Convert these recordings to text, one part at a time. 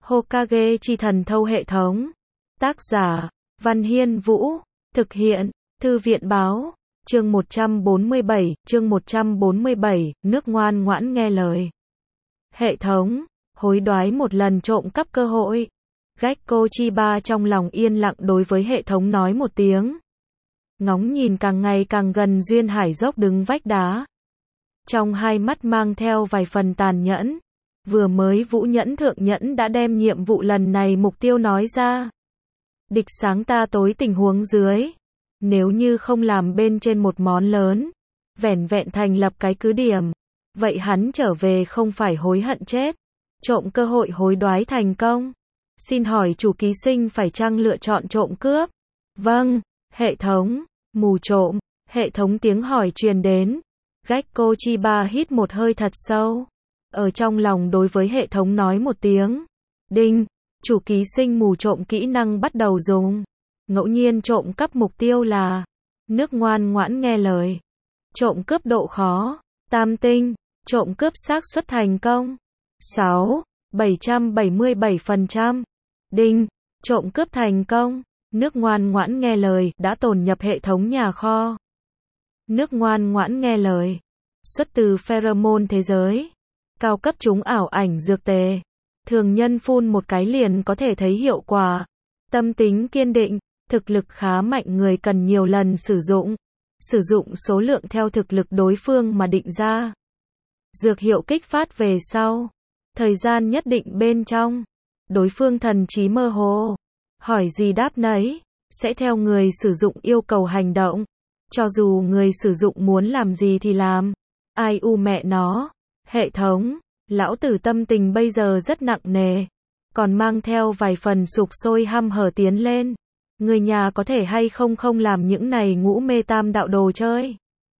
Hokage chi thần thâu hệ thống. Tác giả, Văn Hiên Vũ. Thực hiện, Thư viện Báo. Chương 147, nước ngoan ngoãn nghe lời. Hệ thống, hối đoái một lần trộm cắp cơ hội. Gekko Chiba trong lòng yên lặng đối với hệ thống nói một tiếng. Ngóng nhìn càng ngày càng gần duyên hải dốc đứng vách đá. Trong hai mắt mang theo vài phần tàn nhẫn. Vừa mới Vũ Nhẫn Thượng Nhẫn đã đem nhiệm vụ lần này mục tiêu nói ra. Địch sáng ta tối tình huống dưới. Nếu như không làm bên trên một món lớn, vẻn vẹn thành lập cái cứ điểm, vậy hắn trở về không phải hối hận chết. Trộm cơ hội hối đoái thành công. Xin hỏi chủ ký sinh phải chăng lựa chọn trộm cướp? Vâng, hệ thống, mù trộm, hệ thống tiếng hỏi truyền đến. Gekko Chiba hít một hơi thật sâu. Ở trong lòng đối với hệ thống nói một tiếng. Đinh, chủ ký sinh mù trộm kỹ năng bắt đầu dùng. Ngẫu nhiên trộm cắp mục tiêu là nước ngoan ngoãn nghe lời. Trộm cướp độ khó, tam tinh, trộm cướp xác suất thành công 777%. Đinh, trộm cướp thành công, nước ngoan ngoãn nghe lời đã tồn nhập hệ thống nhà kho. Nước ngoan ngoãn nghe lời, xuất từ pheromone thế giới. Cao cấp chúng ảo ảnh dược tề. Thường nhân phun một cái liền có thể thấy hiệu quả. Tâm tính kiên định, thực lực khá mạnh người cần nhiều lần sử dụng. Sử dụng số lượng theo thực lực đối phương mà định ra. Dược hiệu kích phát về sau. Thời gian nhất định bên trong. Đối phương thần trí mơ hồ. Hỏi gì đáp nấy. Sẽ theo người sử dụng yêu cầu hành động. Cho dù người sử dụng muốn làm gì thì làm. Ai u mẹ nó. Hệ thống, lão tử tâm tình bây giờ rất nặng nề. Còn mang theo vài phần sục sôi hăm hở tiến lên. Người nhà có thể hay không làm những này ngũ mê tam đạo đồ chơi.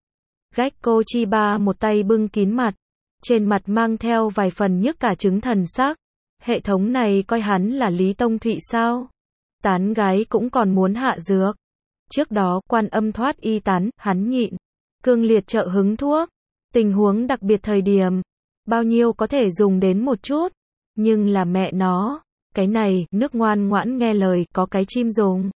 Gekko Chiba một tay bưng kín mặt. Trên mặt mang theo vài phần nhức cả trứng thần sắc. Hệ thống này coi hắn là Lý Tông Thụy sao? Tán gái cũng còn muốn hạ dược. Trước đó Quan Âm thoát y tán, hắn nhịn. Cương liệt trợ hứng thuốc. Tình huống đặc biệt thời điểm. Bao nhiêu có thể dùng đến một chút. Nhưng là mẹ nó. Cái này, nước ngoan ngoãn nghe lời, có cái chim dùng.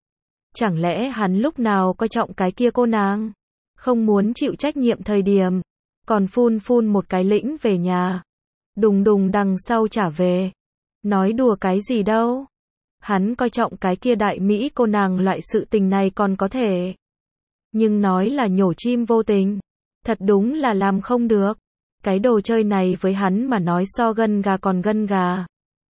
Chẳng lẽ hắn lúc nào coi trọng cái kia cô nàng? Không muốn chịu trách nhiệm thời điểm. Còn phun một cái lĩnh về nhà. Đùng đùng đằng sau trả về. Nói đùa cái gì đâu. Hắn coi trọng cái kia đại Mỹ cô nàng loại sự tình này còn có thể. Nhưng nói là nhổ chim vô tình. Thật đúng là làm không được. Cái đồ chơi này với hắn mà nói so gân gà còn gân gà.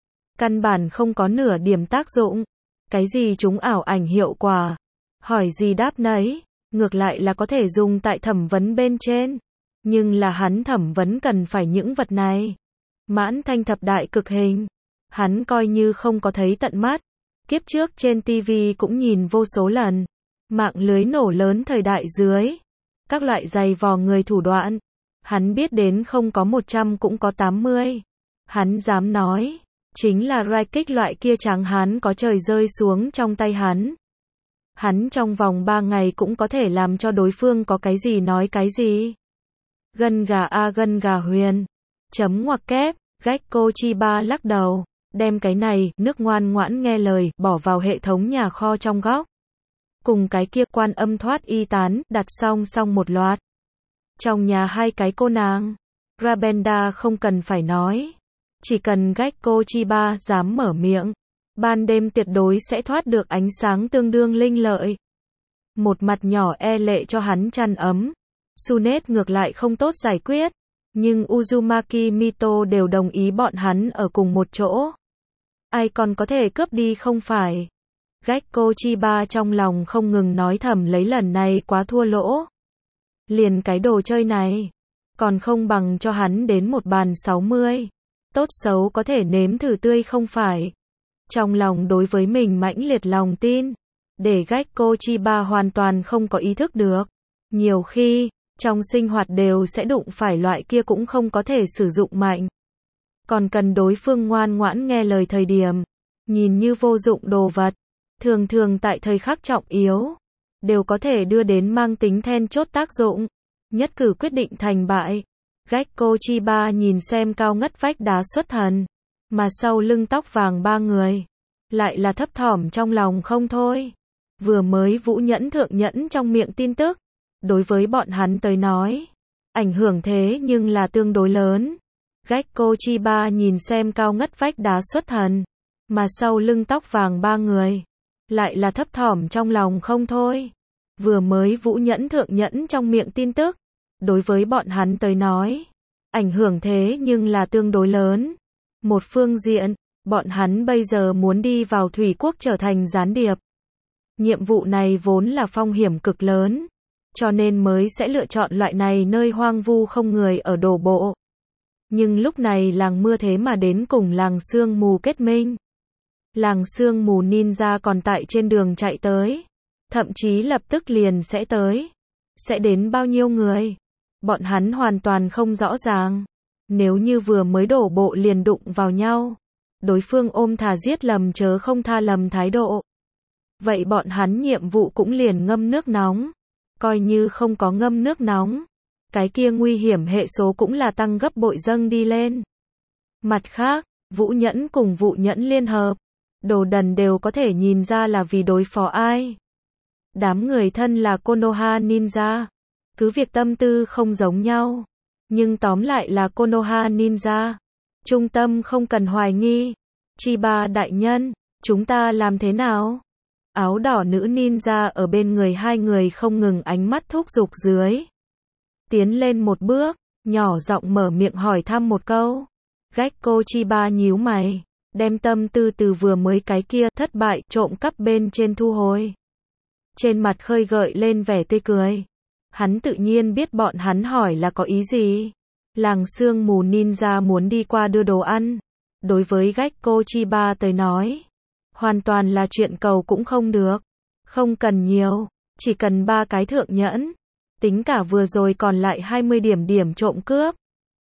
Căn bản không có nửa điểm tác dụng. Cái gì chúng ảo ảnh hiệu quả. Hỏi gì đáp nấy. Ngược lại là có thể dùng tại thẩm vấn bên trên. Nhưng là hắn thẩm vấn cần phải những vật này. Mãn thanh thập đại cực hình. Hắn coi như không có thấy tận mắt. Kiếp trước trên TV cũng nhìn vô số lần. Mạng lưới nổ lớn thời đại dưới. Các loại giày vò người thủ đoạn. Hắn biết đến không có 100 cũng có 80. Hắn dám nói. Chính là rai kích loại kia tráng hán có trời rơi xuống trong tay hắn. Hắn trong vòng 3 ngày cũng có thể làm cho đối phương có cái gì nói cái gì. Gân gà a gân gà huyền. Chấm ngoặc kép. Gekko Chiba lắc đầu. Đem cái này, nước ngoan ngoãn nghe lời, bỏ vào hệ thống nhà kho trong góc. Cùng cái kia Quan Âm thoát y tán, đặt song một loạt. Trong nhà hai cái cô nàng. Rabenda không cần phải nói. Chỉ cần Gekko Chiba dám mở miệng. Ban đêm tuyệt đối sẽ thoát được ánh sáng tương đương linh lợi. Một mặt nhỏ e lệ cho hắn chăn ấm. Sunet ngược lại không tốt giải quyết. Nhưng Uzumaki Mito đều đồng ý bọn hắn ở cùng một chỗ. Ai còn có thể cướp đi không phải. Gekko Chiba trong lòng không ngừng nói thầm lấy lần này quá thua lỗ. Liền cái đồ chơi này. Còn không bằng cho hắn đến một bàn 60. Tốt xấu có thể nếm thử tươi không phải. Trong lòng đối với mình mãnh liệt lòng tin. Để Gekko Chiba hoàn toàn không có ý thức được. Nhiều khi, trong sinh hoạt đều sẽ đụng phải loại kia cũng không có thể sử dụng mạnh. Còn cần đối phương ngoan ngoãn nghe lời thời điểm. Nhìn như vô dụng đồ vật. Thường thường tại thời khắc trọng yếu. Đều có thể đưa đến mang tính then chốt tác dụng. Nhất cử quyết định thành bại. Gekko Chiba nhìn xem cao ngất vách đá xuất thần. Mà sau lưng tóc vàng ba người, lại là thấp thỏm trong lòng không thôi. Vừa mới Vũ Nhẫn thượng nhẫn trong miệng tin tức, đối với bọn hắn tới nói, ảnh hưởng thế nhưng là tương đối lớn. Gekko Chiba nhìn xem cao ngất vách đá xuất thần, mà sau lưng tóc vàng ba người, lại là thấp thỏm trong lòng không thôi. Vừa mới Vũ Nhẫn thượng nhẫn trong miệng tin tức, đối với bọn hắn tới nói, ảnh hưởng thế nhưng là tương đối lớn. Một phương diện, bọn hắn bây giờ muốn đi vào thủy quốc trở thành gián điệp. Nhiệm vụ này vốn là phong hiểm cực lớn, cho nên mới sẽ lựa chọn loại này nơi hoang vu không người ở đổ bộ. Nhưng lúc này làng mưa thế mà đến cùng làng sương mù kết minh. Làng sương mù ninja còn tại trên đường chạy tới, thậm chí lập tức liền sẽ tới. Sẽ đến bao nhiêu người? Bọn hắn hoàn toàn không rõ ràng. Nếu như vừa mới đổ bộ liền đụng vào nhau, đối phương ôm thà giết lầm chớ không tha lầm thái độ, vậy bọn hắn nhiệm vụ cũng liền ngâm nước nóng. Coi như không có ngâm nước nóng, cái kia nguy hiểm hệ số cũng là tăng gấp bội dâng đi lên. Mặt khác, Vũ Nhẫn cùng Vũ Nhẫn liên hợp, Đồ Đần đều có thể nhìn ra là vì đối phó ai. Đám người thân là Konoha Ninja, cứ việc tâm tư không giống nhau, nhưng tóm lại là Konoha Ninja. Trung tâm không cần hoài nghi. Chiba đại nhân, chúng ta làm thế nào? Áo đỏ nữ ninja ở bên người hai người không ngừng ánh mắt thúc giục dưới. Tiến lên một bước, nhỏ giọng mở miệng hỏi thăm một câu. Gekko Chiba nhíu mày, đem tâm tư từ vừa mới cái kia thất bại trộm cắp bên trên thu hồi. Trên mặt khơi gợi lên vẻ tươi cười. Hắn tự nhiên biết bọn hắn hỏi là có ý gì. Làng sương mù ninja muốn đi qua đưa đồ ăn. Đối với Gekko Chiba tới nói, hoàn toàn là chuyện cầu cũng không được. Không cần nhiều, chỉ cần 3 cái thượng nhẫn. Tính cả vừa rồi còn lại 20 điểm trộm cướp,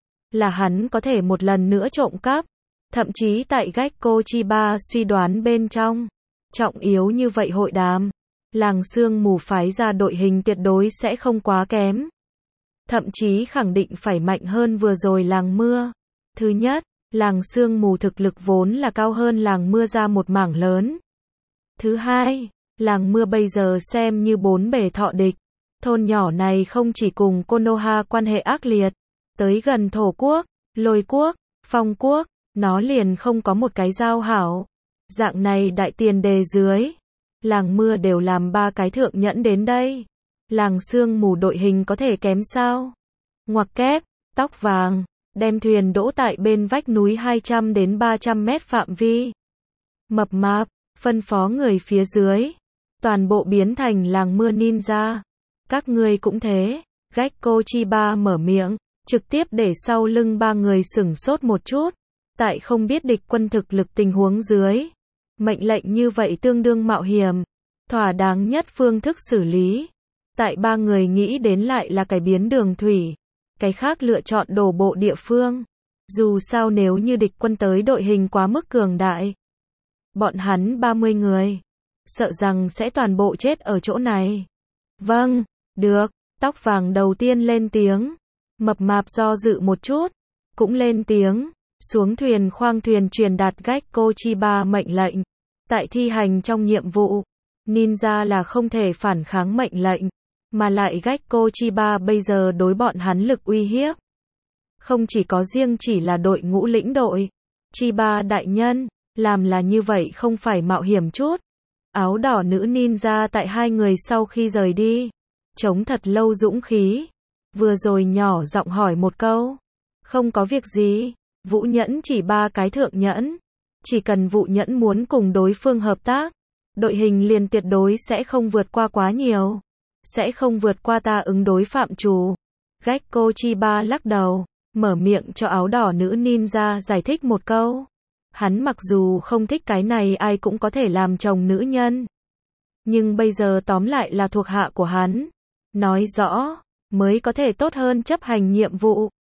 là hắn có thể một lần nữa trộm cắp. Thậm chí tại Gekko Chiba suy đoán bên trong, trọng yếu như vậy hội đàm, làng sương mù phái ra đội hình tuyệt đối sẽ không quá kém. Thậm chí khẳng định phải mạnh hơn vừa rồi làng mưa. Thứ nhất, làng sương mù thực lực vốn là cao hơn làng mưa ra một mảng lớn. Thứ hai, làng mưa bây giờ xem như 4 bề thọ địch. Thôn nhỏ này không chỉ cùng Konoha quan hệ ác liệt, tới gần thổ quốc, lôi quốc, phong quốc, nó liền không có một cái giao hảo. Dạng này đại tiền đề dưới, làng mưa đều làm 3 cái thượng nhẫn đến đây. Làng sương mù đội hình có thể kém sao? Ngoặc kép, tóc vàng, đem thuyền đỗ tại bên vách núi 200 đến 300 mét phạm vi. Mập mạp, phân phó người phía dưới, toàn bộ biến thành làng mưa ninja. Các ngươi cũng thế. Gekko Chiba mở miệng, trực tiếp để sau lưng 3 người sửng sốt một chút. Tại không biết địch quân thực lực tình huống dưới, mệnh lệnh như vậy tương đương mạo hiểm, thỏa đáng nhất phương thức xử lý. Tại 3 người nghĩ đến lại là cải biến đường thủy, cái khác lựa chọn đổ bộ địa phương. Dù sao nếu như địch quân tới đội hình quá mức cường đại, bọn hắn 30 người, sợ rằng sẽ toàn bộ chết ở chỗ này. Vâng, được, tóc vàng đầu tiên lên tiếng. Mập mạp do dự một chút, cũng lên tiếng. Xuống thuyền khoang thuyền truyền đạt Gekko Chiba mệnh lệnh. Tại thi hành trong nhiệm vụ, ninja là không thể phản kháng mệnh lệnh, mà lại Gekko Chiba bây giờ đối bọn hắn lực uy hiếp. Không chỉ có riêng chỉ là đội ngũ lĩnh đội. Chiba đại nhân, làm là như vậy không phải mạo hiểm chút. Áo đỏ nữ ninja tại hai người sau khi rời đi, chống thật lâu dũng khí. Vừa rồi nhỏ giọng hỏi một câu. Không có việc gì. Vũ Nhẫn chỉ 3 cái thượng nhẫn. Chỉ cần Vũ Nhẫn muốn cùng đối phương hợp tác, đội hình liền tuyệt đối sẽ không vượt qua quá nhiều. Sẽ không vượt qua ta ứng đối phạm trù. Gekko Chiba lắc đầu, mở miệng cho áo đỏ nữ ninja giải thích một câu. Hắn mặc dù không thích cái này ai cũng có thể làm chồng nữ nhân, nhưng bây giờ tóm lại là thuộc hạ của hắn. Nói rõ, mới có thể tốt hơn chấp hành nhiệm vụ.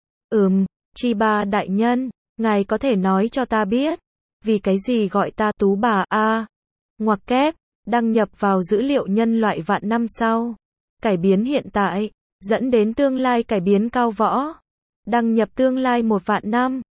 Chiba đại nhân, ngài có thể nói cho ta biết, vì cái gì gọi ta tú bà a? Ngoặc kép, đăng nhập vào dữ liệu nhân loại vạn năm sau. Cải biến hiện tại, dẫn đến tương lai cải biến cao võ. Đăng nhập tương lai 1 vạn năm.